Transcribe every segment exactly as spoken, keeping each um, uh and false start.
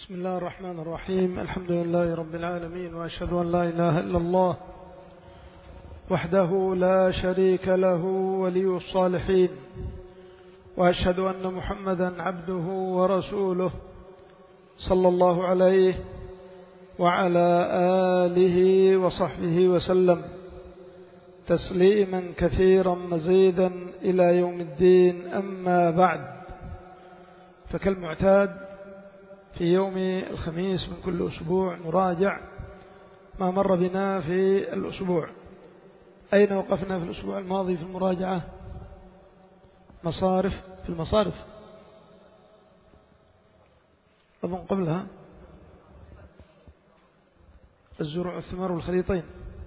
بسم الله الرحمن الرحيم. الحمد لله رب العالمين، وأشهد أن لا إله إلا الله وحده لا شريك له ولي الصالحين، وأشهد أن محمدا عبده ورسوله صلى الله عليه وعلى آله وصحبه وسلم تسليما كثيرا مزيدا إلى يوم الدين. أما بعد، فكالمعتاد في يوم الخميس من كل أسبوع نراجع ما مر بنا في الأسبوع. أين وقفنا في الأسبوع الماضي في المراجعة؟ مصارف، في المصارف أظن قبلها الزروع والثمار والخليطين.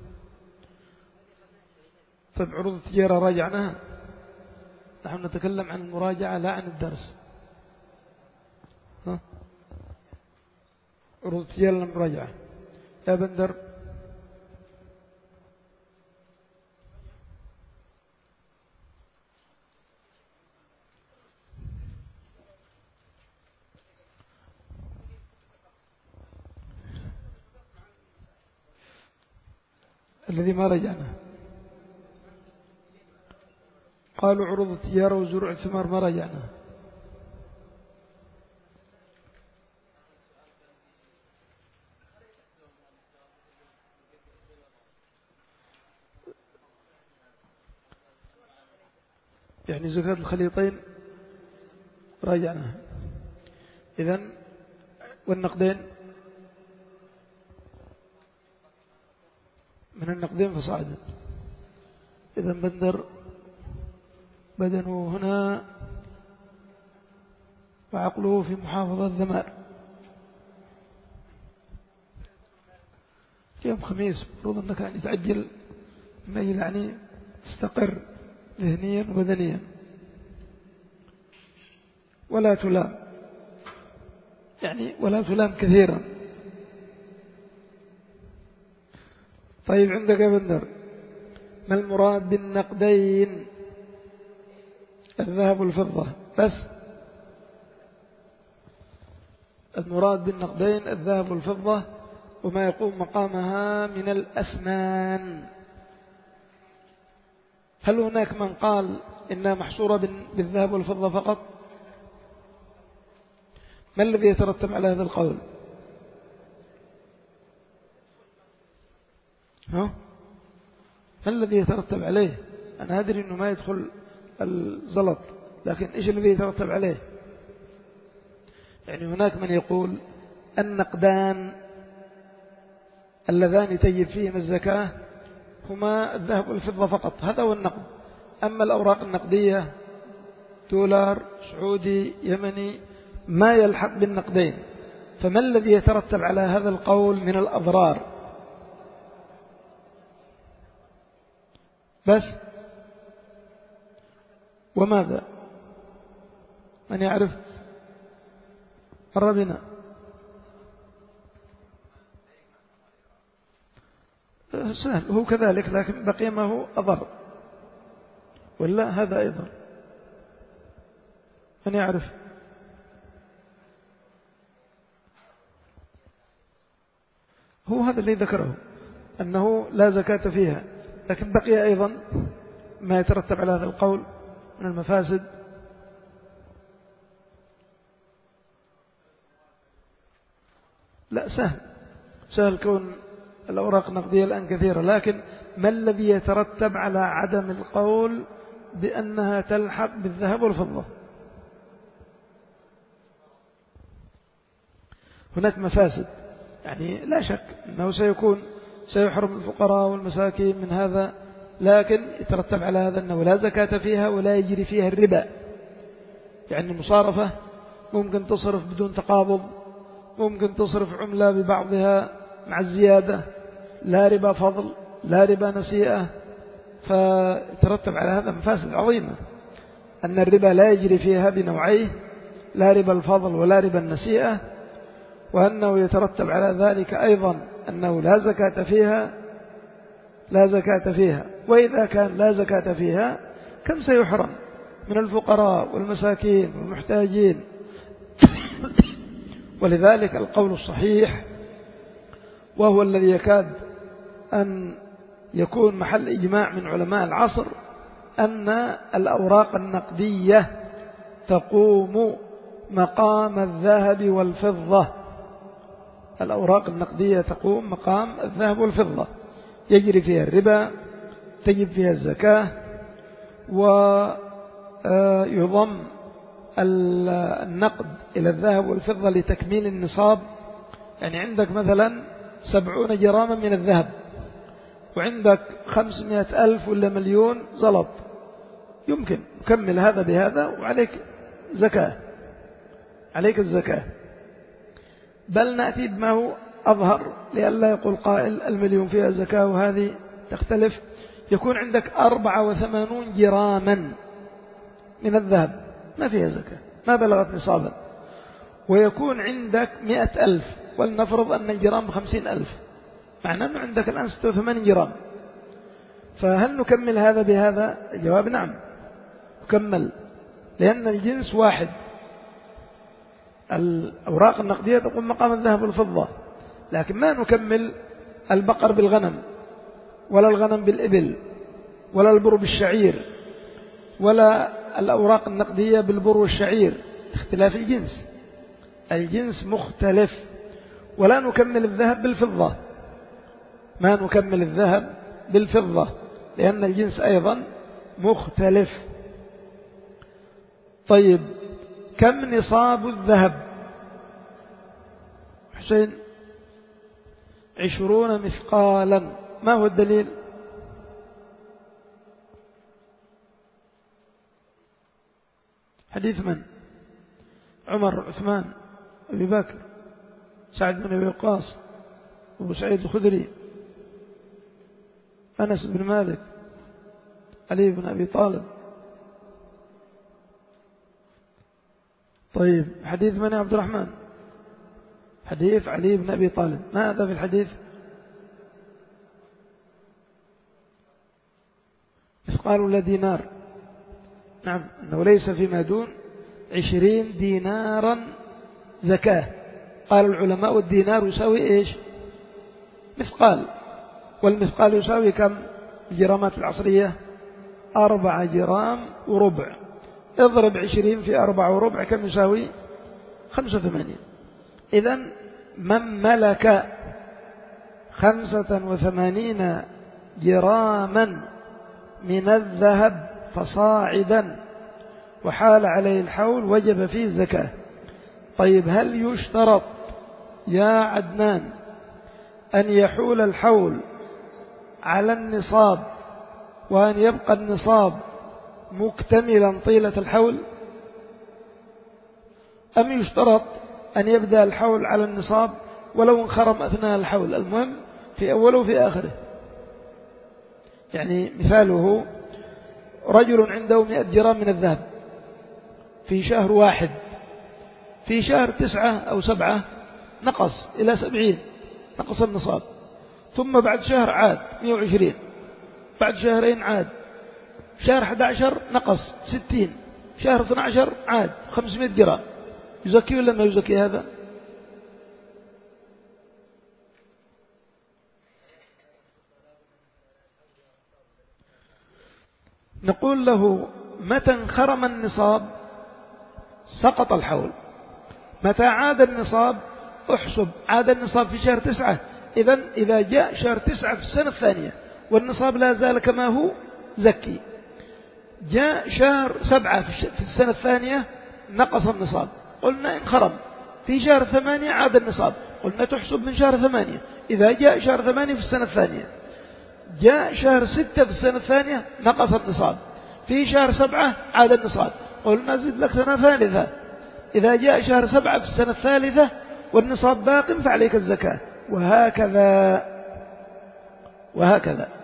طيب، عروض التجارة راجعناها. نحن نتكلم عن المراجعة لا عن الدرس. ها؟ عروض التجارة المراجعة يا بندر. الذي ما رجعنا قالوا عروض التجارة وزروع الثمار ما رجعنا. يعني زكاة الخليطين راجعناها. إذن والنقدين، من النقدين فصاعدا. إذن بندر بدنه هنا وعقله في محافظة ذمار. يوم خميس مفروض أنك يعني تعجل من أجل يعني تستقر ذهنيا وبدنيا، ولا تلام يعني ولا تلام كثيرا. طيب، عندك يا بندر ما المراد بالنقدين؟ الذهب والفضة بس. المراد بالنقدين الذهب والفضة وما يقوم مقامها من الأثمان. هل هناك من قال إنها محصورة بالذهب والفضة فقط؟ ما الذي يترتب على هذا القول؟ ها؟ ما الذي يترتب عليه؟ أنا أدري أنه ما يدخل الزلط، لكن إيش الذي يترتب عليه؟ يعني هناك من يقول النقدان اللذان تجب فيهما الزكاة هما الذهب والفضة فقط، هذا هو النقد. أما الأوراق النقدية دولار سعودي يمني ما يلحق بالنقدين. فما الذي يترتب على هذا القول من الأضرار؟ بس. وماذا؟ من يعرف؟ مر بنا. سهل، هو كذلك، لكن بقي ما هو أضر ولا هذا أيضا. من يعرف؟ هو هذا الذي ذكره أنه لا زكاة فيها، لكن بقي أيضا ما يترتب على هذا القول من المفاسد. لا، سهل سهل كون الأوراق النقدية الآن كثيرة، لكن ما الذي يترتب على عدم القول بأنها تلحق بالذهب والفضة؟ هناك مفاسد، يعني لا شك أنه سيكون سيحرم الفقراء والمساكين من هذا، لكن يترتب على هذا أنه لا زكاة فيها ولا يجري فيها الربا. يعني المصارفة ممكن تصرف بدون تقابض، ممكن تصرف عملة ببعضها مع الزيادة، لا ربا فضل لا ربا نسيئة. فيترتب على هذا مفاسد عظيمة، أن الربا لا يجري فيها بنوعيه، لا ربا الفضل ولا ربا النسيئة، وأنه يترتب على ذلك أيضا أنه لا زكاة فيها لا زكاة فيها. وإذا كان لا زكاة فيها كم سيحرم من الفقراء والمساكين والمحتاجين ولذلك القول الصحيح وهو الذي يكاد أن يكون محل إجماع من علماء العصر أن الأوراق النقدية تقوم مقام الذهب والفضة. الأوراق النقدية تقوم مقام الذهب والفضة، يجري فيها الربا، تجب فيها الزكاة، ويضم النقد إلى الذهب والفضة لتكميل النصاب. يعني عندك مثلا سبعون جراما من الذهب وعندك خمسمائة ألف ولا مليون زلط، يمكن نكمل هذا بهذا وعليك زكاة، عليك الزكاة. بل نأتي بما هو أظهر لئلا يقول قائل المليون فيها زكاة وهذه تختلف. يكون عندك أربعة وثمانون جراما من الذهب ما فيها زكاة، ما بلغت نصابا، ويكون عندك مئة ألف، ولنفرض أن الجرام بخمسين ألف، معنى أنه عندك الآن ستة وثمانين جرام. فهل نكمل هذا بهذا؟ الجواب نعم نكمل، لأن الجنس واحد. الأوراق النقدية تقوم مقام الذهب والفضة، لكن ما نكمل البقر بالغنم، ولا الغنم بالإبل، ولا البر بالشعير، ولا الأوراق النقدية بالبر والشعير، اختلاف الجنس، الجنس مختلف. ولا نكمل الذهب بالفضة، ما نكمل الذهب بالفضة لأن الجنس أيضا مختلف. طيب كم نصاب الذهب؟ حسين عشرون مثقالا. ما هو الدليل؟ حديث من؟ عمر، عثمان، أبي بكر، سعد بن أبي وقاص، أبو سعيد الخدري، أنس بن مالك، علي بن أبي طالب. طيب حديث من يا عبد الرحمن؟ حديث علي بن أبي طالب. ماذا في الحديث؟ مثقال ولا دينار؟ نعم، أنه ليس فيما دون عشرين دينارا زكاة. قال العلماء الدينار يساوي إيش؟ مثقال، والمثقال يساوي كم الجرامات العصرية؟ أربعة جرام وربع. اضرب عشرين في أربعة وربع كم يساوي؟ خمسة وثمانين. إذن من ملك خمسة وثمانين جراما من الذهب فصاعدا وحال عليه الحول وجب فيه الزكاة. طيب هل يشترط يا عدنان أن يحول الحول على النصاب وأن يبقى النصاب مكتملا طيلة الحول، أم يشترط أن يبدأ الحول على النصاب ولو انخرم أثناء الحول، المهم في أوله وفي آخره؟ يعني مثاله رجل عنده مئة جرام من الذهب في شهر واحد، في شهر تسعة أو سبعة نقص إلى سبعين، نقص النصاب، ثم بعد شهر عاد مئة وعشرين، بعد شهرين عاد، شهر أحد عشر نقص ستين، شهر اثني عشر عاد خمسمائة جرام. يزكي ولا ما يزكي هذا؟ نقول له متى انخرم النصاب سقط الحول، متى عاد النصاب احسب عاد النصاب في شهر تسعة. إذن إذا جاء شهر تسعة في السنة الثانية والنصاب لا زال كما هو زكي. جاء شهر سبعة في السنة الثانية نقص النصاب، قلنا انخرم، في شهر ثمانية عاد النصاب، قلنا تحسب من شهر ثمانية. إذا جاء شهر ثمانية في السنة الثانية، جاء شهر ستة في السنة الثانية نقص النصاب، في شهر سبعة عاد النصاب، قلنا زد لك سنة ثالثة. إذا جاء شهر سبعة في السنة الثالثة والنصاب باق فعليك الزكاة، وهكذا وهكذا.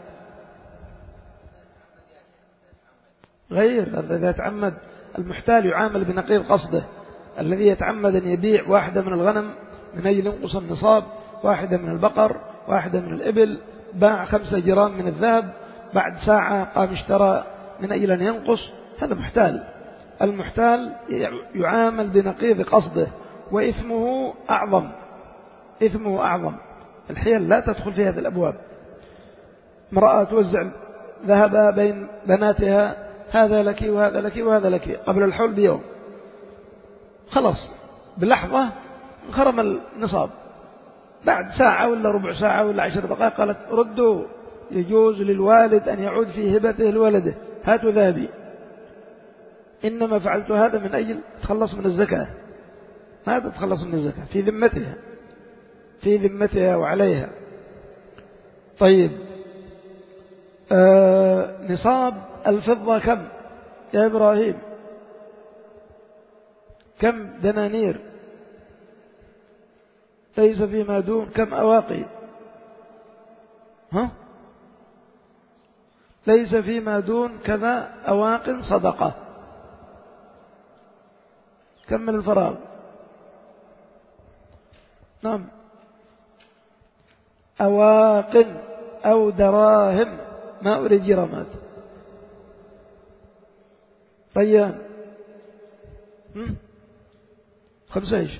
غير إذا يتعمد المحتال يعامل بنقيض قصده. الذي يتعمد أن يبيع واحدة من الغنم من أجل ينقص النصاب، واحدة من البقر، واحدة من الإبل، باع خمسة جرام من الذهب، بعد ساعة قام اشترى من أجل أن ينقص، هذا محتال. المحتال يعامل بنقيض قصده، وإثمه أعظم، إثمه أعظم. الحيل لا تدخل في هذه الأبواب. امرأة توزع ذهبها بين بناتها، هذا لك وهذا لك وهذا لك، قبل الحول بيوم، خلاص بلحظة انخرم النصاب. بعد ساعة ولا ربع ساعة ولا عشر دقائق قالت ردوا، يجوز للوالد أن يعود في هبته لولده، هاتوا ذهبي، إنما فعلت هذا من أجل تخلص من الزكاة. ماذا تتخلص من الزكاة؟ في ذمتها، في ذمتها وعليها. طيب آه نصاب الفضة كم يا إبراهيم؟ كم دنانير؟ ليس فيما دون كم أواقي؟ ها؟ ليس فيما دون كذا أواق صدقة. كم من الفراغ؟ نعم، أواق أو دراهم، ما أريد جرامات. ريان خمسة إيش؟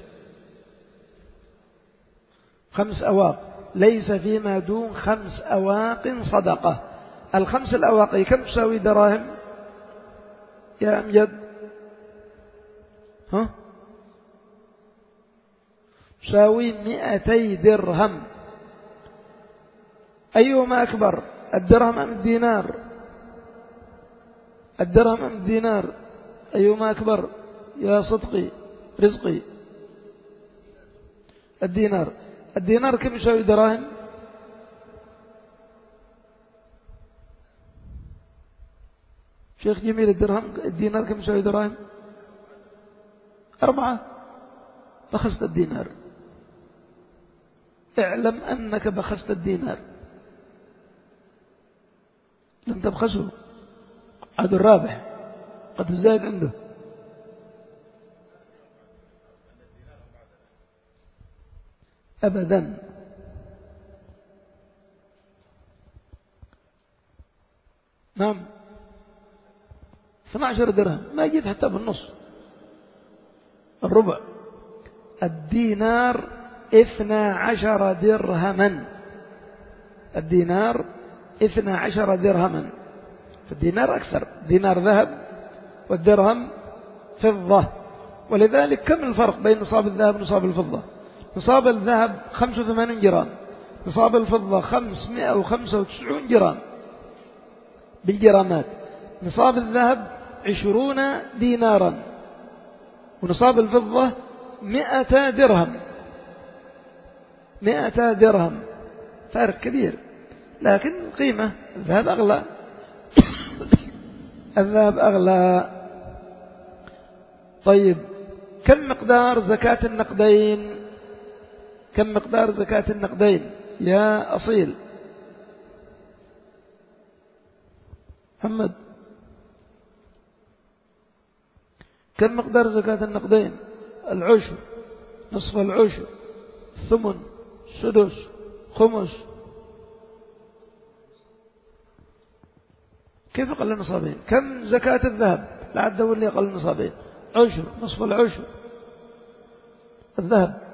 خمس أواق. ليس فيما دون خمس أواق صدقة. الخمس الأواقي كم تساوي دراهم يا أمجد؟ ها؟ تساوي مئتي درهم. أيهما أكبر، الدرهم أم الدينار؟ الدرهم أم الدينار؟ أيهما أكبر يا صدقي رزقي؟ الدينار. الدينار كم يساوي دراهم؟ شيخ جميل، الدرهم الدينار كم يساوي دراهم؟ أربعة. بخست الدينار. اعلم أنك بخست الدينار، لم تبخسه، عدو الرابح قد الزايد عنده. أبدا. نعم، اثني عشر درهم، ما جيت حتى بالنص، الربع. الدينار اثنى عشر درهما. الدينار اثنى عشر درهما. فالدينار أكثر، دينار ذهب والدرهم فضة. ولذلك كم الفرق بين نصاب الذهب ونصاب الفضة؟ نصاب الذهب خمسة وثمانين جرام، نصاب الفضة خمسمائة وخمسة وتسعين جرام بالجرامات. نصاب الذهب عشرون دينارا، ونصاب الفضة مئة درهم. مئة درهم، فارق كبير. لكن قيمة الذهب أغلى. الذهب أغلى. طيب كم مقدار زكاة النقدين؟ كم مقدار زكاة النقدين يا أصيل محمد؟ كم مقدار زكاة النقدين؟ العشر، نصف العشر، الثمن، سدس، خمس. كيف أقل نصابين؟ كم زكاة الذهب؟ لعد واللي أقل نصابين، عشر، نصف العشر، الذهب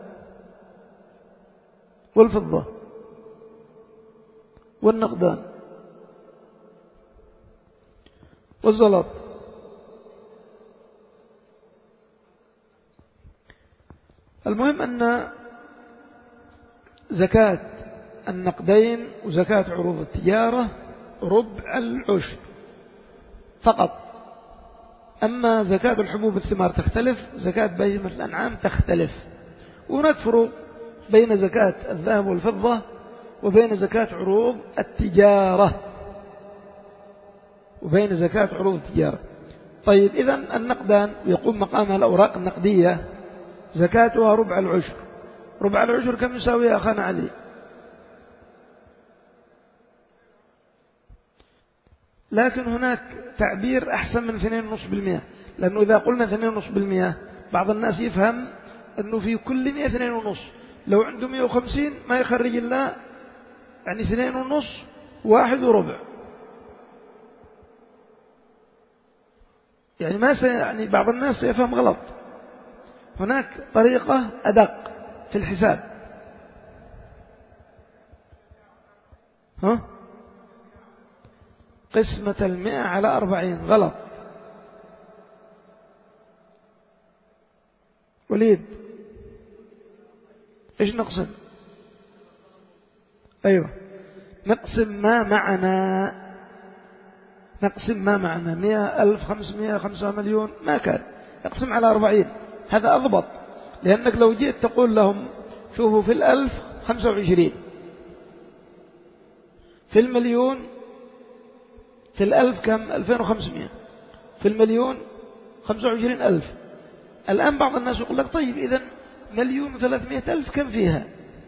والفضة والنقدان والزلط. المهم أن زكاة النقدين وزكاة عروض التجارة ربع العشر فقط. أما زكاة الحبوب الثمار تختلف، زكاة بهيمة الأنعام تختلف. وهناك فروق بين زكاة الذهب والفضة وبين زكاة عروض التجارة وبين زكاة عروض التجارة. طيب إذن النقدان يقوم مقامها الأوراق النقدية، زكاتها ربع العشر. ربع العشر كم يساوي يا أخانا علي؟ لكن هناك تعبير أحسن من اثنين ونصف بالمئة، لأنه إذا قلنا اثنين ونصف بالمئة بعض الناس يفهم أنه في كل مئة اثنين ونصف. لو عنده مئة وخمسين ما يخرج إلا يعني اثنين ونصف، واحد وربع. يعني ما سي يعني بعض الناس يفهم غلط. هناك طريقة أدق في الحساب. ها؟ قسمة المئة على أربعين غلط. وليد إيش نقسم؟ أيوة نقسم ما معنا، نقسم ما معنا مئة ألف خمسمائة خمسة مليون ما كان، نقسم على أربعين، هذا أضبط. لأنك لو جئت تقول لهم شوفوا في الألف خمسة وعشرين، في المليون، في الألف كم؟ ألفين وخمسمائة، في المليون خمسة وعشرين ألف. الآن بعض الناس يقول لك طيب إذن مليون وثلاثمائة ألف كم فيها؟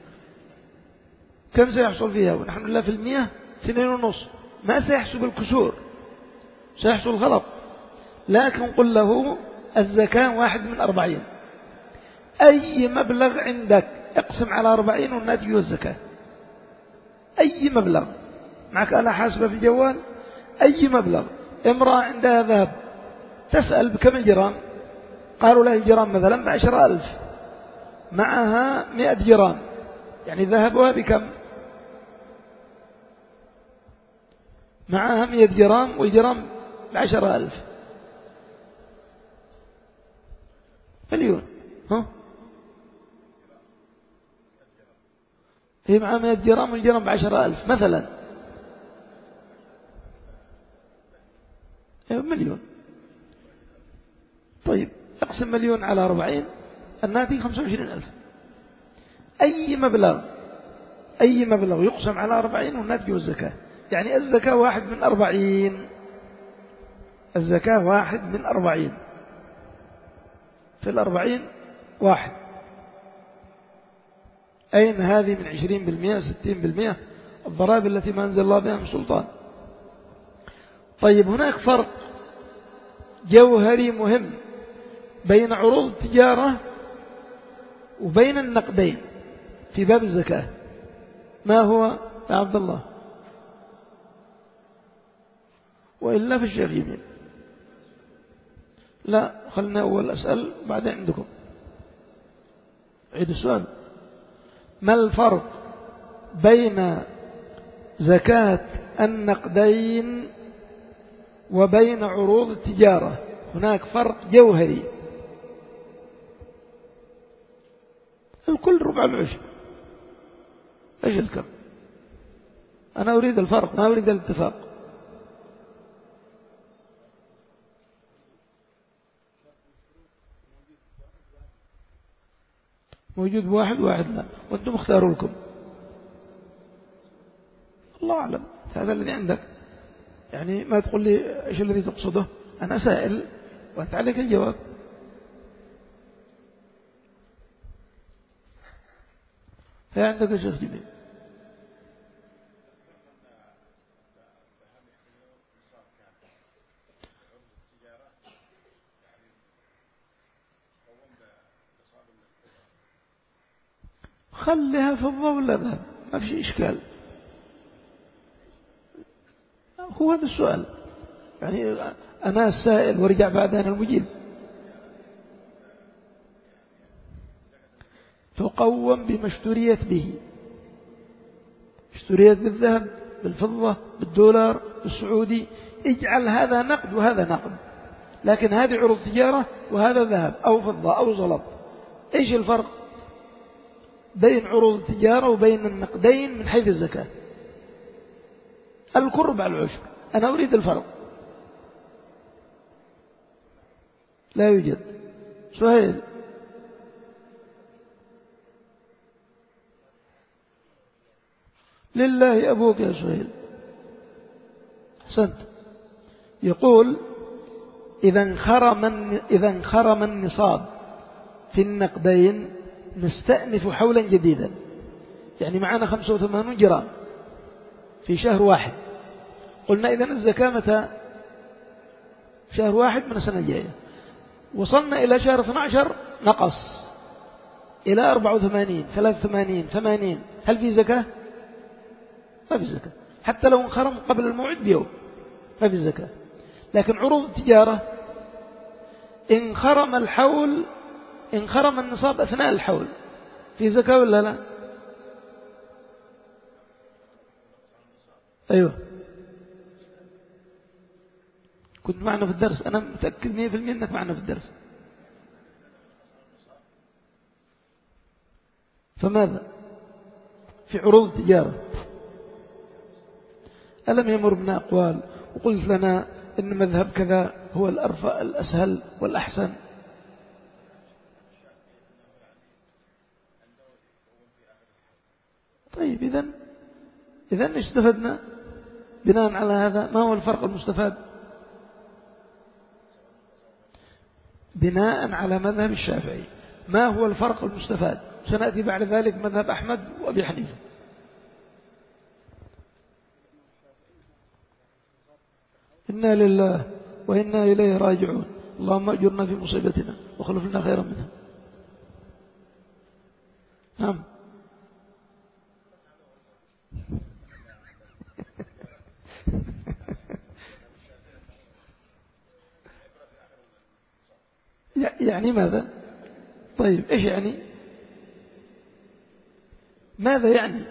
كم سيحصل فيها؟ ونحن لله في المئة اثنين ونص، ما سيحسب الكسور، سيحصل غلط. لكن قل له الزكاة واحد من أربعين، أي مبلغ عندك اقسم على أربعين والناتج هو الزكاة. أي مبلغ معك آلة حاسبة في جوال، أي مبلغ. امرأة عندها ذهب تسأل بكم الجرام، قالوا له الجرام مثلا بعشرة ألف، معها مئة جرام، يعني ذهبها بكم؟ معها مئة جرام والجرام بعشرة ألف، مليون. ها؟ هي معها مئة جرام والجرام بعشرة ألف مثلا، مليون. طيب اقسم مليون على أربعين، الناتج خمسة وعشرين ألف. أي مبلغ، أي مبلغ يقسم على أربعين والناتج هو الزكاة. يعني الزكاة واحد من أربعين، الزكاة واحد من أربعين، في الأربعين واحد. أين هذه من عشرين بالمئة ستين بالمئة الضرائب التي ما أنزل الله بها من سلطان. طيب هناك فرق جوهري مهم بين عروض التجارة وبين النقدين في باب الزكاة. ما هو يا عبد الله؟ وإلا في الشيخ يمين. لا خلنا أول أسأل بعدين عندكم. عيد السؤال. ما الفرق بين زكاة النقدين وبين عروض التجارة؟ هناك فرق جوهري. الكل ربع العشر. ايش الكم؟ أنا أريد الفرق ما أريد الاتفاق. موجود بواحد واحد لا، وأنتم اختاروا لكم. الله أعلم، هذا الذي عندك. يعني ما تقول لي إيش الذي تقصده، أنا سائل وأنت عليك الجواب. هي عندك يا شيخ جميل. خليها فضة ولا ذهب، ما في إشكال. هو هذا السؤال، يعني أنا السائل ورجع بعد أنا المجيب. تقوم بما اشتريت به، اشتريت بالذهب بالفضة بالدولار بالسعودي، اجعل هذا نقد وهذا نقد. لكن هذه عروض تجارة وهذا ذهب أو فضة أو زلط. إيش الفرق بين عروض التجارة وبين النقدين من حيث الزكاة؟ الكرب على العشر. أنا أريد الفرق. لا يوجد. سهيل. لله أبوك يا سهيل. أحسنت. يقول إذا انخرم إذا انخرم النصاب في النقدين نستأنف حولا جديدا. يعني معنا خمسة وثمانين جرام في شهر واحد. قلنا إذن الزكاة متى؟ شهر واحد من السنة الجاية. وصلنا إلى شهر اثني عشر نقص إلى أربعة وثمانين ثلاثة وثمانين ثمانين. هل في زكاة؟ ما في زكاة. حتى لو انخرم قبل الموعد بيوم ما في زكاة. لكن عروض التجارة انخرم الحول انخرم النصاب أثناء الحول في زكاة ولا لا؟ أيوة، كنت معنا في الدرس، أنا متأكد مية في المية أنك معنا في الدرس. فماذا في عروض التجارة؟ ألم يمر بنا أقوال وقلت لنا إن مذهب كذا هو الأرفع الأسهل والأحسن؟ طيب إذن إذن استفدنا بناء على هذا. ما هو الفرق المستفاد؟ بناء على مذهب الشافعي ما هو الفرق المستفاد؟ سنأتي بعد ذلك مذهب أحمد وأبي حنيفة. إنا لله وإنا إليه راجعون. اللهم أجرنا في مصيبتنا وخلف لنا خيرا منها. نعم. يعني ماذا؟ طيب إيش يعني؟ ماذا يعني؟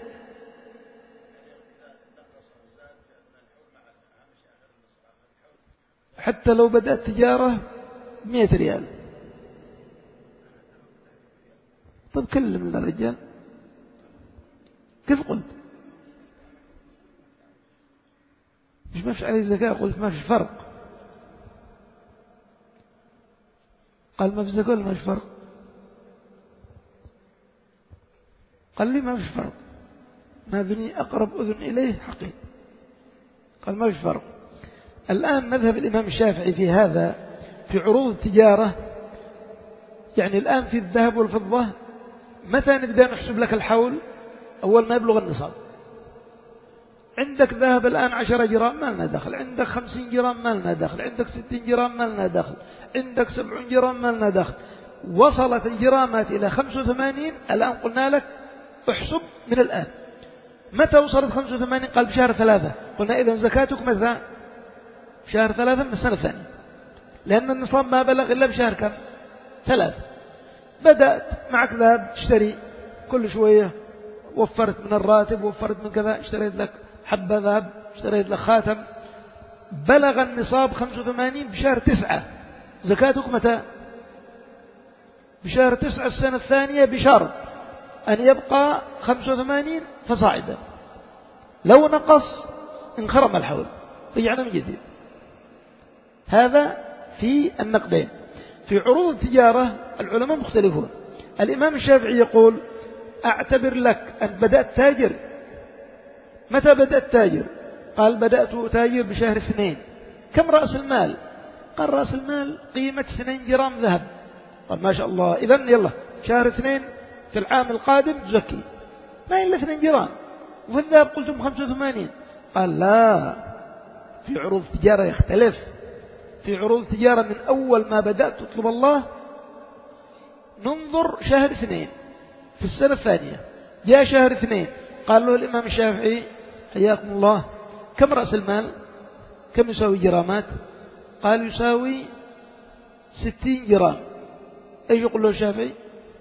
حتى لو بدأت تجارة مئة ريال. طب كلمنا الرجال كيف قلت؟ مش ما فيش عليه زكاة؟ قلت ما فيش فرق. قال ما في زكاة ولا ما فيش فرق؟ قال لي ما فيش فرق، ما بني أقرب أذن إليه حقيقي. قال ما فيش فرق. الآن مذهب الإمام الشافعي في هذا في عروض التجارة، يعني الآن في الذهب والفضة متى نبدأ نحسب لك الحول؟ أول ما يبلغ النصاب. عندك ذهب الآن عشرة جرام ما لنا دخل، عندك خمسين جرام ما لنا دخل، عندك ستين جرام ما لنا دخل، عندك سبعين جرام ما لنا دخل. وصلت الجرامات إلى خمسة وثمانين الآن قلنا لك احسب من الآن. متى وصلت خمسة وثمانين؟ قال بشهر ثلاثة. قلنا إذن زكاتك متى؟ بشهر ثلاثة من السنة الثانية، لأن النصاب ما بلغ إلا بشهر كم؟ ثلاثة. بدأت معك ذهب تشتري كل شوية، وفرت من الراتب وفرت من كذا، اشتريت لك حبة ذهب، اشتريت لك خاتم، بلغ النصاب خمسة وثمانين بشهر تسعة. زكاتك متى؟ بشهر تسعة السنة الثانية، بشرط أن يبقى خمسة وثمانين فصاعدا. لو نقص انخرم الحول، رجعنا من جديد. هذا في النقدين. في عروض التجارة العلماء مختلفون. الإمام الشافعي يقول أعتبر لك أن بدأت تاجر. متى بدأت تاجر؟ قال بدأت تاجر بشهر اثنين. كم رأس المال؟ قال رأس المال قيمة اثنين جرام ذهب. قال ما شاء الله، إذن يلا شهر اثنين في العام القادم تزكي، ما إلا اثنين جرام، وفي الذهب قلتم خمسة وثمانين. قال لا، في عروض التجارة يختلف. في عروض التجارة من أول ما بدأت تطلب الله ننظر شهر اثنين في السنة الثانية. جاء شهر اثنين، قال له الإمام الشافعي حياكم الله كم رأس المال؟ كم يساوي جرامات؟ قال يساوي ستين جرام. ايش يقول له الشافعي؟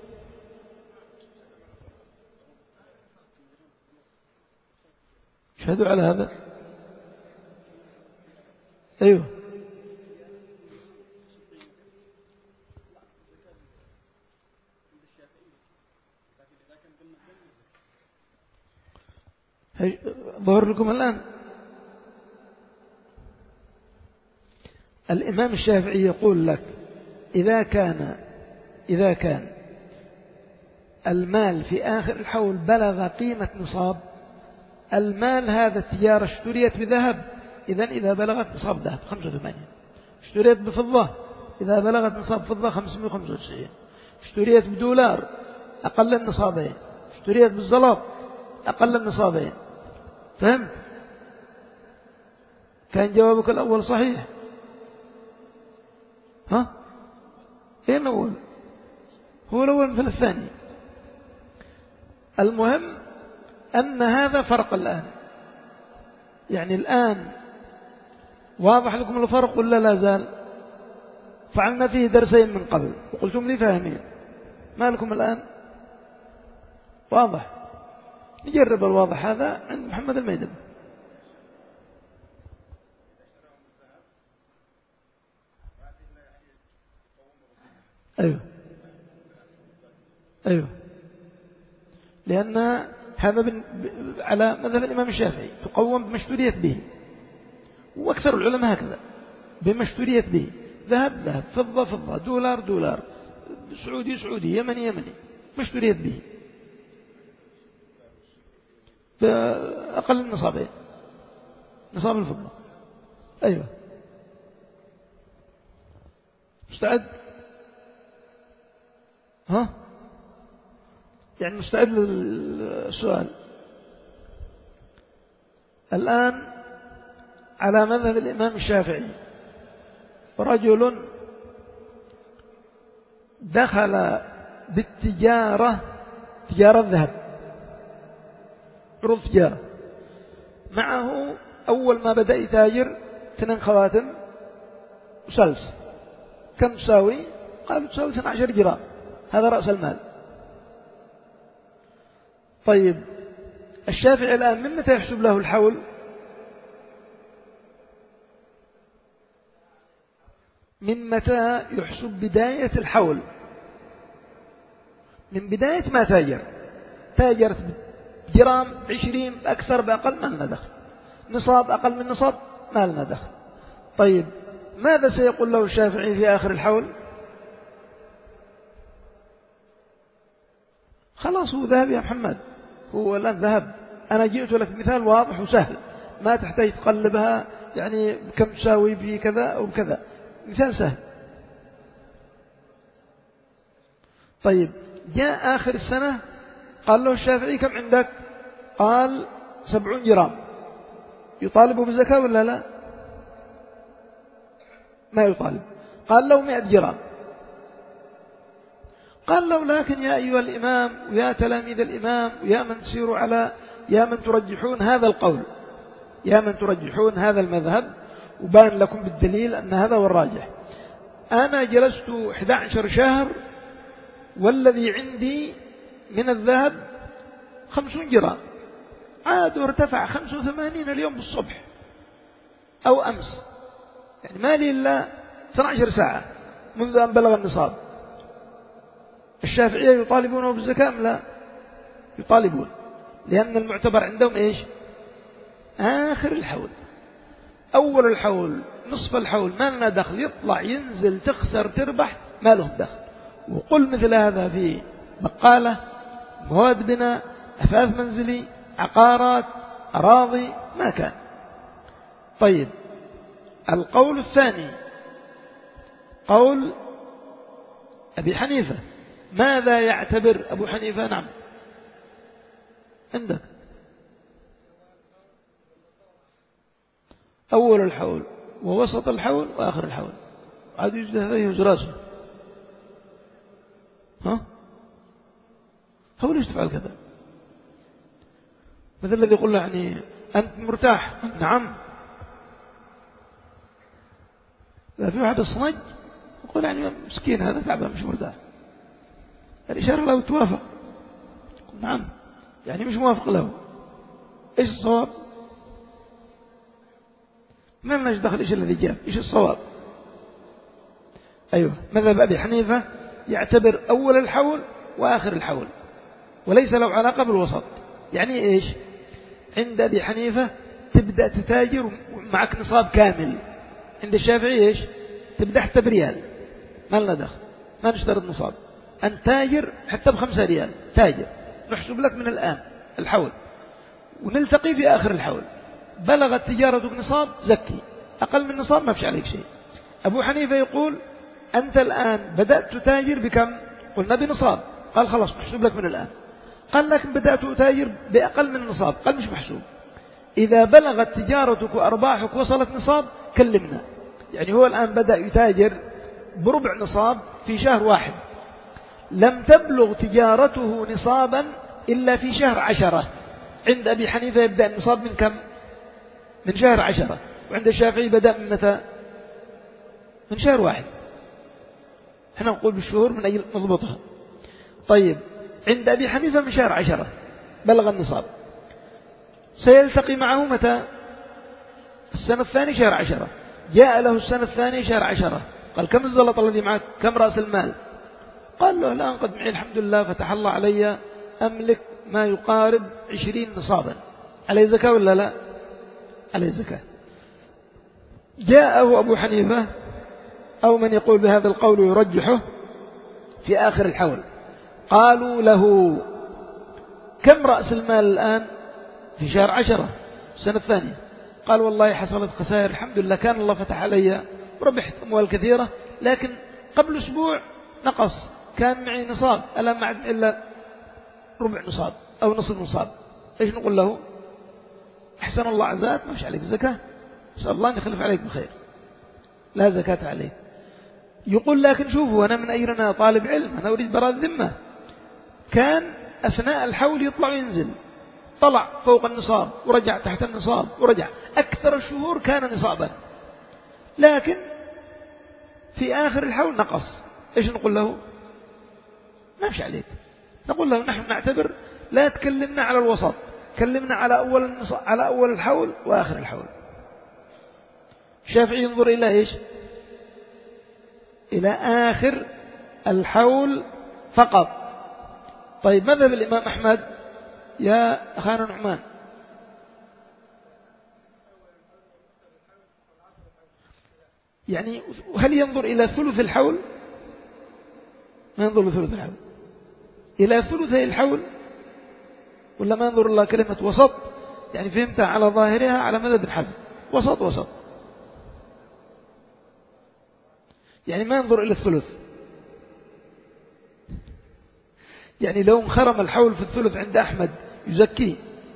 شهدوا على هذا. ايوه ظهر لكم الآن. الإمام الشافعي يقول لك إذا كان إذا كان المال في آخر الحول بلغ قيمة نصاب، المال هذا التجارة اشتريت بذهب، إذن إذا بلغت نصاب ذهب خمسة وثمانين. اشتريت بفضة إذا بلغت نصاب فضة خمسمائة وخمسة وتسعين. اشتريت بدولار أقل النصابين. اشتريت بالزلط أقل النصابين. فهمت؟ كان جوابك الأول صحيح؟ ها؟ ايه الأول؟ هو الأول مثل الثاني. المهم أن هذا فرق الآن. يعني الآن واضح لكم الفرق ولا لا زال؟ فعلنا فيه درسين من قبل وقلتم لي فاهمين. ما لكم الآن واضح؟ نجرب الواضح هذا عند محمد الميدم. أيوه أيوه، لأن هذا على مذهب الإمام الشافعي تقوم بما اشتريت به، وأكثر العلماء هكذا بما اشتريت به، ذهب ذهب، فضة فضة، دولار دولار، سعودي سعودي، يمني يمني، ما اشتريت به بأقل من نصابين، نصاب الفضة. أيوه مستعد؟ ها يعني مستعد للسؤال الآن؟ على مذهب الإمام الشافعي رجل دخل بالتجارة، تجارة ذهب، عروض تجارة، معه أول ما بدأ يتاجر اثنين خواتم وسلس، كم تساوي؟ قالوا تساوي اثني عشر جرام، هذا رأس المال. طيب الشافعي الآن من متى يحسب له الحول؟ من متى يحسب بداية الحول؟ من بداية ما تاجر، تاجرت جرام عشرين أكثر بأقل ما لنا دخل، نصاب أقل من نصاب ما لنا دخل. طيب ماذا سيقول له الشافعي في آخر الحول؟ خلاص هو ذهب يا محمد، هو الآن ذهب، أنا جئت لك مثال واضح وسهل ما تحتاج تقلبها يعني كم تساوي في كذا أو كذا، مثال سهل. طيب جاء آخر السنة قال له الشافعي كم عندك؟ قال سبعون جرام، يطالبه بالزكاة ولا لا؟ ما يطالب. قال له مئة جرام، قال له لكن يا أيها الإمام ويا تلاميذ الإمام ويا من تسيروا على، يا من ترجحون هذا القول، يا من ترجحون هذا المذهب، وبان لكم بالدليل أن هذا هو الراجح، أنا جلست أحد عشر شهر والذي عندي من الذهب خمسون جرام، عاد وارتفع خمسة وثمانين اليوم بالصبح أو أمس، يعني ما لي إلا اثنتي عشرة ساعة منذ أن بلغ النصاب. الشافعية يطالبونه بالزكاة؟ لا يطالبون، لأن المعتبر عندهم إيش؟ آخر الحول. أول الحول نصف الحول ما لنا دخل، يطلع ينزل تخسر تربح ما لهم دخل. وقل مثل هذا في بقالة، مواد بناء، أثاث منزلي، عقارات، أراضي، ما كان. طيب القول الثاني قول أبي حنيفة، ماذا يعتبر أبو حنيفة؟ نعم عندك أول الحول ووسط الحول وآخر الحول، عاد يجد هذا يهز راسه، ها هو ليش تفعل كذا؟ مثل الذي يقول له يعني أنت مرتاح؟ نعم. لا في واحد الصنج يقول يعني مسكين هذا تعبان مش مرتاح، الإشارة لو توافق نعم، يعني مش موافق له، إيش الصواب؟ ما لناش دخل إيش الذي جاب، إيش الصواب؟ أيوة مذهب أبي حنيفة يعتبر أول الحول وآخر الحول، وليس له علاقة بالوسط. يعني إيش؟ عند أبي حنيفة تبدأ تتاجر معك نصاب كامل، عند الشافعي إيش؟ تبدأ حتى بريال ما لنا دخل، ما نشترط نصاب، أن تاجر حتى بخمسة ريال تاجر، نحسب لك من الآن الحول، ونلتقي في آخر الحول، بلغت تجارتك نصاب زكي، أقل من نصاب ما فيش عليك شيء. أبو حنيفة يقول أنت الآن بدأت تتاجر بكم؟ قلنا بنصاب، قال خلاص محسوب لك من الآن. قال لكن بدأت أتاجر بأقل من النصاب، قال مش محسوب، إذا بلغت تجارتك وأرباحك وصلت نصاب كلمنا. يعني هو الآن بدأ يتاجر بربع نصاب في شهر واحد، لم تبلغ تجارته نصابا إلا في شهر عشرة. عند أبي حنيفة يبدأ النصاب من كم؟ من شهر عشرة، وعند الشافعي بدأ من متى؟ من شهر واحد. احنا نقول بالشهور من أجل نضبطها. طيب عند أبي حنيفة من شهر عشرة بلغ النصاب، سيلتقي معه متى؟ السنة الثانية شهر عشرة. جاء له السنة الثانية شهر عشرة، قال كم الزلط الذي معك؟ كم رأس المال؟ قال له الآن قد معي الحمد لله فتح الله علي أملك ما يقارب عشرين نصابا. عليه زكاة ولا لا؟ عليه زكاة. جاءه أبو حنيفة أو من يقول بهذا القول ويرجحه في آخر الحول، قالوا له كم رأس المال الآن في شهر عشرة السنة الثانية؟ قال والله حصلت خسائر الحمد لله، كان الله فتح علي وربحت أموال كثيرة، لكن قبل أسبوع نقص، كان معي نصاب الآن ما عاد إلا ربع نصاب أو نصف نصاب. إيش نقول له؟ أحسن الله عزاك، ما فيش عليك زكاة، نسأل الله أن يخلف عليك بخير، لا زكاة عليك. يقول لكن شوفوا أنا من أين أنا طالب علم، أنا أريد براءة الذمة. كان أثناء الحول يطلع وينزل، طلع فوق النصاب ورجع تحت النصاب ورجع، أكثر الشهور كان نصابا، لكن في آخر الحول نقص. إيش نقول له؟ ما فيش عليك. نقول له نحن نعتبر لا تكلمنا على الوسط، كلمنا على أول على أول الحول وآخر الحول. الشافعي ينظر إلى إيش؟ إلى آخر الحول فقط. طيب مذهب الإمام أحمد يا أخانا نعمان؟ يعني هل ينظر إلى ثلث الحول؟ ما ينظر لثلث الحول، إلى ثلثي الحول، ولا ما ينظر إلى كلمة وسط؟ يعني فهمتها على ظاهرها على مذهب الحزم، وسط وسط، يعني ما ينظر إلى الثلث. يعني لو انخرم الحول في الثلث عند أحمد يزكيه.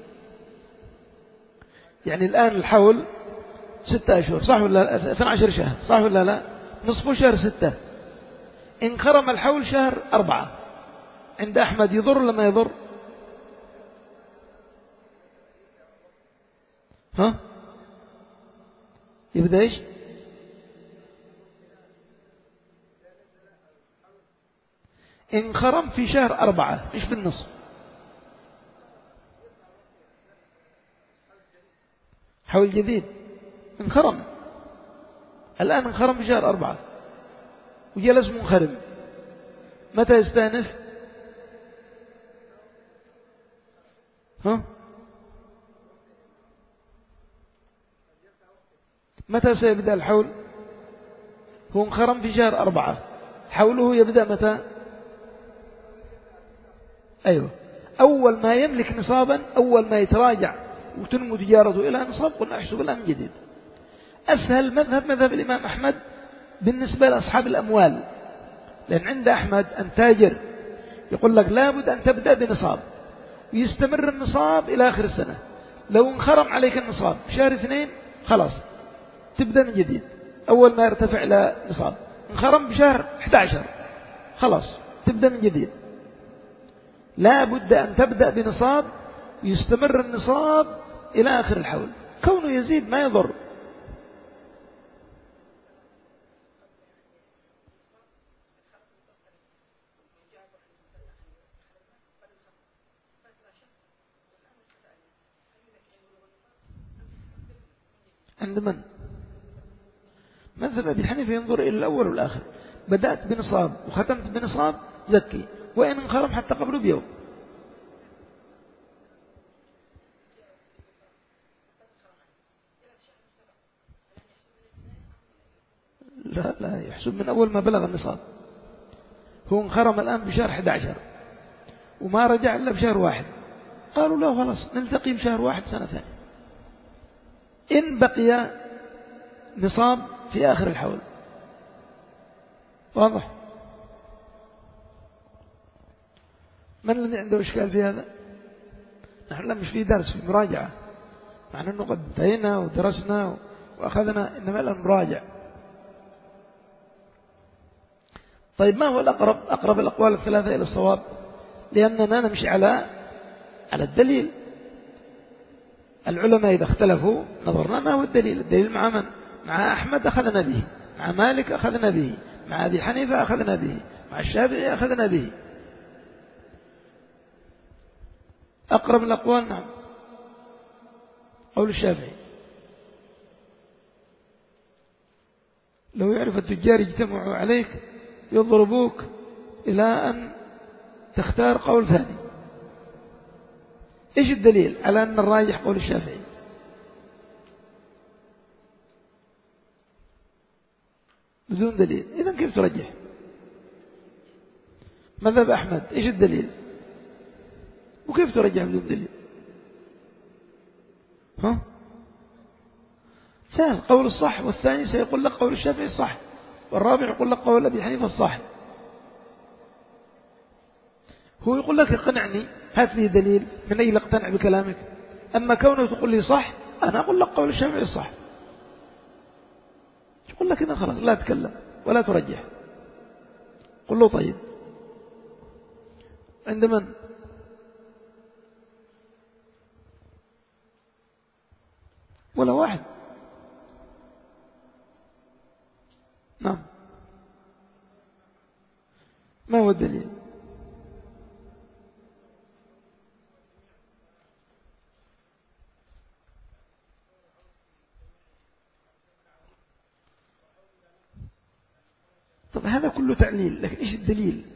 يعني الآن الحول ستة أشهر صح ولا اثنى عشر شهر صح ولا لا؟ نصف شهر ستة، انخرم الحول شهر أربعة، عند أحمد يضر ولا ما يضر؟ ها؟ يبدأ إيش؟ انخرم في شهر أربعة، إيش في النصف؟ حول جديد انخرم، الآن انخرم في شهر أربعة وجلس منخرم، متى يستأنف؟ ها؟ متى سيبدأ الحول؟ هو انخرم في شهر أربعة، حوله يبدأ متى؟ أيوة، أول ما يملك نصابا، أول ما يتراجع وتنمو تجارته إلى نصاب قلنا احسب الآن من جديد. أسهل مذهب مذهب الإمام أحمد بالنسبة لأصحاب الأموال، لأن عند أحمد أن تاجر يقول لك لابد أن تبدأ بنصاب ويستمر النصاب إلى آخر السنة. لو انخرم عليك النصاب في شهر اثنين خلاص تبدأ من جديد، أول ما يرتفع إلى نصاب. انخرم في شهر أحد عشر خلاص تبدأ من جديد. لا بد أن تبدأ بنصاب ويستمر النصاب إلى آخر الحول، كونه يزيد ما يضر. عند من؟ مذهب أبي حنيفة ينظر إلى الأول والآخر، بدأت بنصاب وختمت بنصاب زكي، وإن انخرم حتى قبله بيوم. لا لا يحسب من أول ما بلغ النصاب. هو انخرم الآن بشهر أحد عشر وما رجع إلا بشهر واحد، قالوا له خلاص نلتقي بشهر واحد سنة ثانية إن بقي نصاب في آخر الحول. واضح؟ من الذي عنده إشكال في هذا؟ نحن لا مش في درس، في مراجعة، مع أنه قد انتهينا ودرسنا وأخذنا، إنما الآن نراجع. طيب ما هو الأقرب؟ أقرب الأقوال الثلاثة إلى الصواب، لأننا نمشي على على الدليل. العلماء إذا اختلفوا نظرنا ما هو الدليل. الدليل مع من؟ مع أحمد أخذنا به، مع مالك أخذنا به، مع أبي حنيفة أخذنا به، مع الشافعي أخذنا به. أقرب الأقوال نعم قول الشافعي. لو يعرف التجار يجتمعوا عليك يضربوك إلى أن تختار قول ثاني. إيش الدليل على أن الراجح قول الشافعي؟ بدون دليل. إذن كيف ترجح؟ مذهب أحمد إيش الدليل؟ وكيف ترجح بدون دليل؟ ها؟ سهل. قول الصح، والثاني سيقول لك قول الشافعي الصح، والرابع يقول لك قول أبي حنيفة الصح. هو يقول لك اقنعني، هات لي دليل من أجل اقتنع بكلامك. أما كونه تقول لي صح، أنا أقول لك قول الشافعي الصح. يقول لك إذا خلاص لا تكلم ولا ترجح. قل له طيب عند من؟ ولا واحد. نعم. ما هو الدليل؟ طب هذا كله تعليل، لكن إيش الدليل؟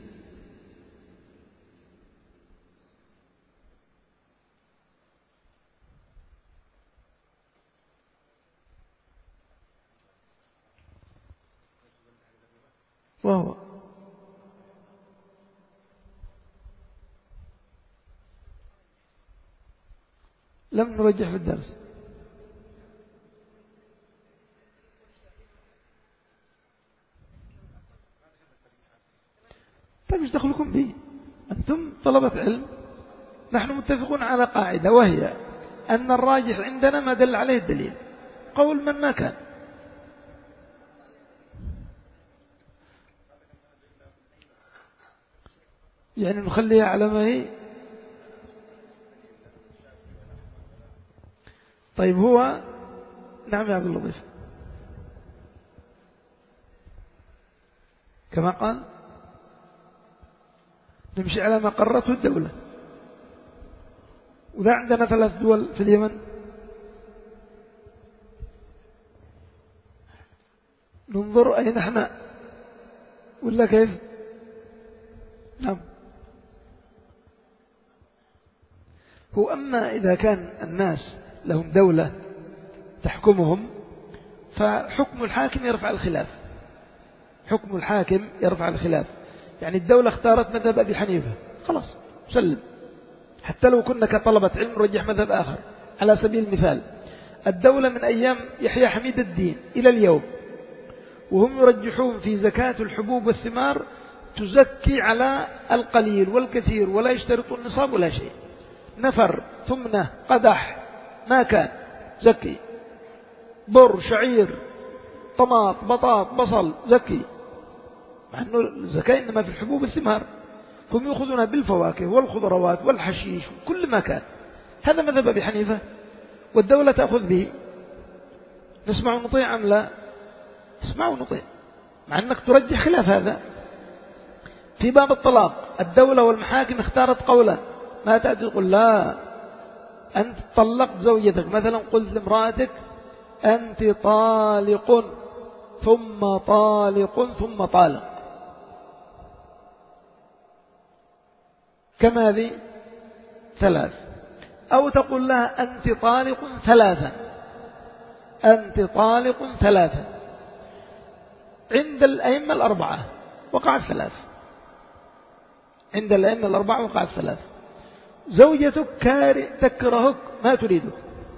وهو لم نرجح في الدرس. طيب ايش دخلكم به؟ أنتم طلبة علم، نحن متفقون على قاعدة، وهي أن الراجح عندنا ما دل عليه الدليل، قول من ما كان. يعني نخليها على ما هي. طيب هو نعم يا عبد اللطيف كما قال نمشي على ما قررته الدولة. وذا عندنا ثلاث دول في اليمن، ننظر أين احنا ولا كيف؟ نعم. هو أما إذا كان الناس لهم دولة تحكمهم فحكم الحاكم يرفع الخلاف. حكم الحاكم يرفع الخلاف. يعني الدولة اختارت مذهب أبي حنيفة، خلاص سلم، حتى لو كنا كطلبة علم نرجح مذهب آخر. على سبيل المثال الدولة من أيام يحيى حميد الدين إلى اليوم وهم يرجحون في زكاة الحبوب والثمار تزكي على القليل والكثير ولا يشترطوا النصاب ولا شيء. نفر ثمنة قدح ما كان زكي، بر شعير طماط بطاط بصل زكي، مع أنه الزكاة إنما في الحبوب والثمار. هم يأخذونها بالفواكه والخضروات والحشيش وكل ما كان. هذا مذهب أبي حنيفة والدولة تأخذ به. نسمع ونطيع أم لا؟ نسمع ونطيع، مع أنك ترجح خلاف هذا. في باب الطلاق الدولة والمحاكم اختارت قولا، ما تأتي تقول لا أنت طلقت زوجتك، مثلا قلت لامرأتك أنت طالق ثم طالق ثم طالق، كم هذه؟ ثلاث. أو تقول لها أنت طالق ثلاثا، أنت طالق ثلاثا. عند الأئمة الأربعة وقعت ثلاث، عند الأئمة الأربعة وقعت ثلاث. زوجتك كاره تكرهك ما تريدك،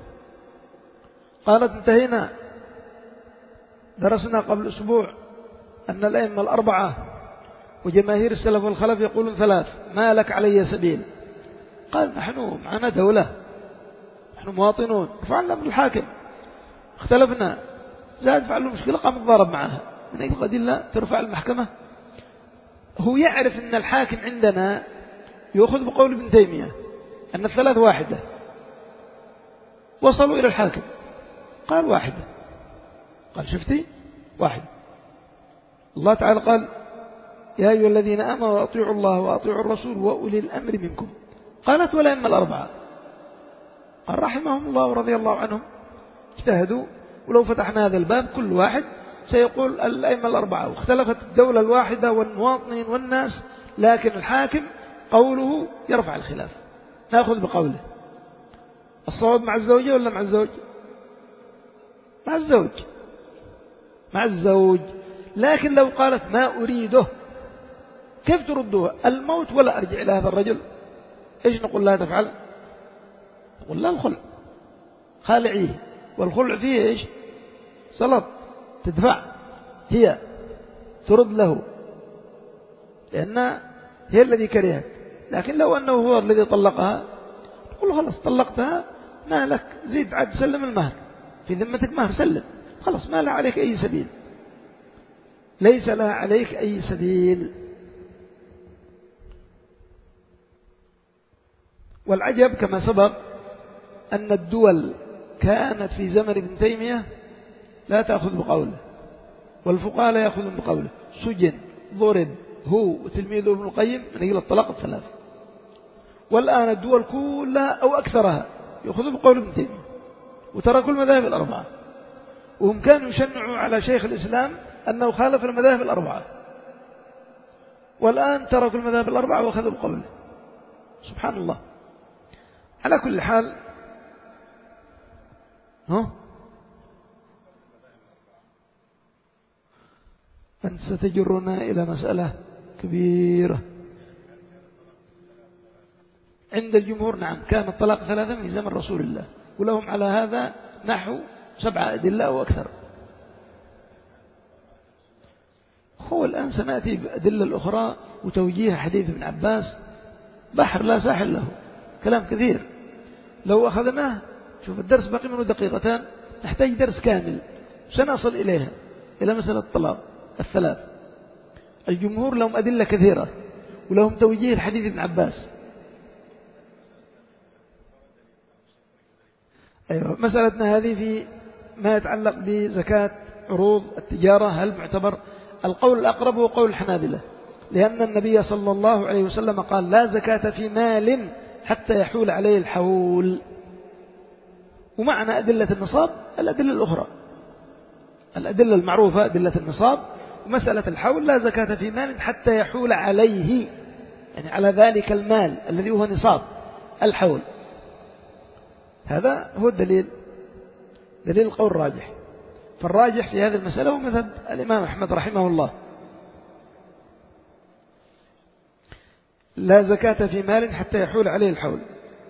قالت انتهينا. درسنا قبل أسبوع أن الأئمة الأربعة وجماهير السلف والخلف يقولون ثلاث، ما لك علي سبيل. قال نحن معنا دولة، نحن مواطنون، فعلنا من الحاكم، اختلفنا، زاد فعلوا مشكلة قام الضارب معها من أجل قديلة ترفع المحكمة. هو يعرف أن الحاكم عندنا يأخذ بقول ابن تيمية أن الثلاث واحدة. وصلوا إلى الحاكم قال واحدة، قال شفتي واحد. الله تعالى قال يا أيها الذين آمنوا وأطيعوا الله وأطيعوا الرسول وأولي الأمر منكم. قالت ولا إما الأربعة. قال رحمهم الله ورضي الله عنهم اجتهدوا، ولو فتحنا هذا الباب كل واحد سيقول الأئمة الأربعة، واختلفت الدولة الواحدة والمواطنين والناس، لكن الحاكم قوله يرفع الخلاف، نأخذ بقوله. الصواب مع الزوجة ولا مع الزوج؟ مع الزوج، مع الزوج. لكن لو قالت ما أريده كيف تردوها؟ الموت ولا أرجع إلى هذا الرجل، إيش نقول لها تفعل؟ نقول لها الخلع، خالعيه، والخلع فيه إيش؟ سلط، تدفع، هي ترد له لأن هي الذي كرهت. لكن لو أنه هو الذي طلقها نقول خلاص طلقتها، ما لك زيد عاد سلم المهر، في ذمتك مهر سلم، خلاص ما لها عليك أي سبيل، ليس لها عليك أي سبيل. والعجب كما سبق أن الدول كانت في زمن ابن تيمية لا تأخذ بقوله، والفقهاء لا يأخذون بقوله، سجن ضرب هو وتلميذه ابن القيم من أجل الطلاق الثلاث. والآن الدول كلها أو أكثرها يأخذوا بقول ابن تيمية، وترى كل المذاهب الأربعة، وهم كانوا يشنعوا على شيخ الإسلام أنه خالف المذاهب الأربعة، والآن ترى كل المذاهب الأربعة وأخذوا بقوله، سبحان الله. على كل حال ها أنت ستجرنا إلى مسألة كبيرة. عند الجمهور نعم كان الطلاق ثلاثة في زمن رسول الله، ولهم على هذا نحو سبعة أدلة أو أكثر. هو الآن سنأتي بأدلة الأخرى وتوجيه حديث ابن عباس بحر لا ساحل له، كلام كثير لو أخذناه. شوف الدرس باقي منه دقيقتان، نحتاج درس كامل سنصل إليها، إلى مسألة الطلاق الثلاث. الجمهور لهم أدلة كثيرة ولهم توجيه الحديث ابن عباس. أيوة، مسألتنا هذه في ما يتعلق بزكاة عروض التجارة، هل معتبر؟ القول الأقرب هو قول الحنابلة، لأن النبي صلى الله عليه وسلم قال لا زكاة في مال حتى يحول عليه الحول. ومعنى أدلة النصاب الأدلة الأخرى، الأدلة المعروفة أدلة النصاب، ومسألة الحول لا زكاة في مال حتى يحول عليه، يعني على ذلك المال الذي هو نصاب الحول. هذا هو الدليل، دليل القول الراجح. فالراجح في هذه المسألة هو مذهب الإمام أحمد رحمه الله، لا زكاة في مال حتى يحول عليه الحول.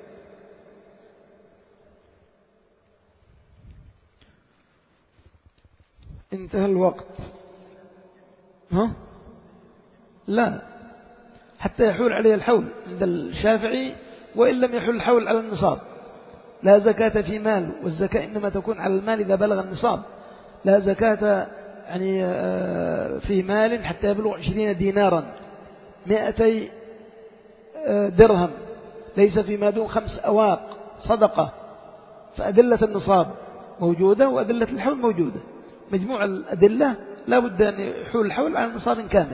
انتهى الوقت. ها؟ لا، حتى يحول عليه الحول عند الشافعي، وإن لم يحول الحول على النصاب. لا زكاة في مال، والزكاة إنما تكون على المال إذا بلغ النصاب. لا زكاة يعني في مال حتى يبلغ عشرين دينارا مئتي درهم، ليس فيما دون خمس أواق صدقة. فأدلة النصاب موجودة وأدلة الحول موجودة، مجموع الأدلة لا بد أن يحول الحول على نصاب كامل.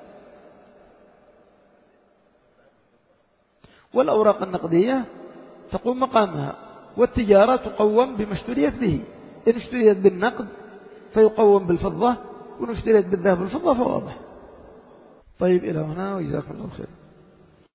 والأوراق النقدية تقوم مقامها، والتجارة تقوم بما اشتريت به. إن اشتريت بالنقد فيقوم بالفضة، وإن اشتريت بالذهب والفضة فواضح. طيب إلى هنا وجزاكم الله خير.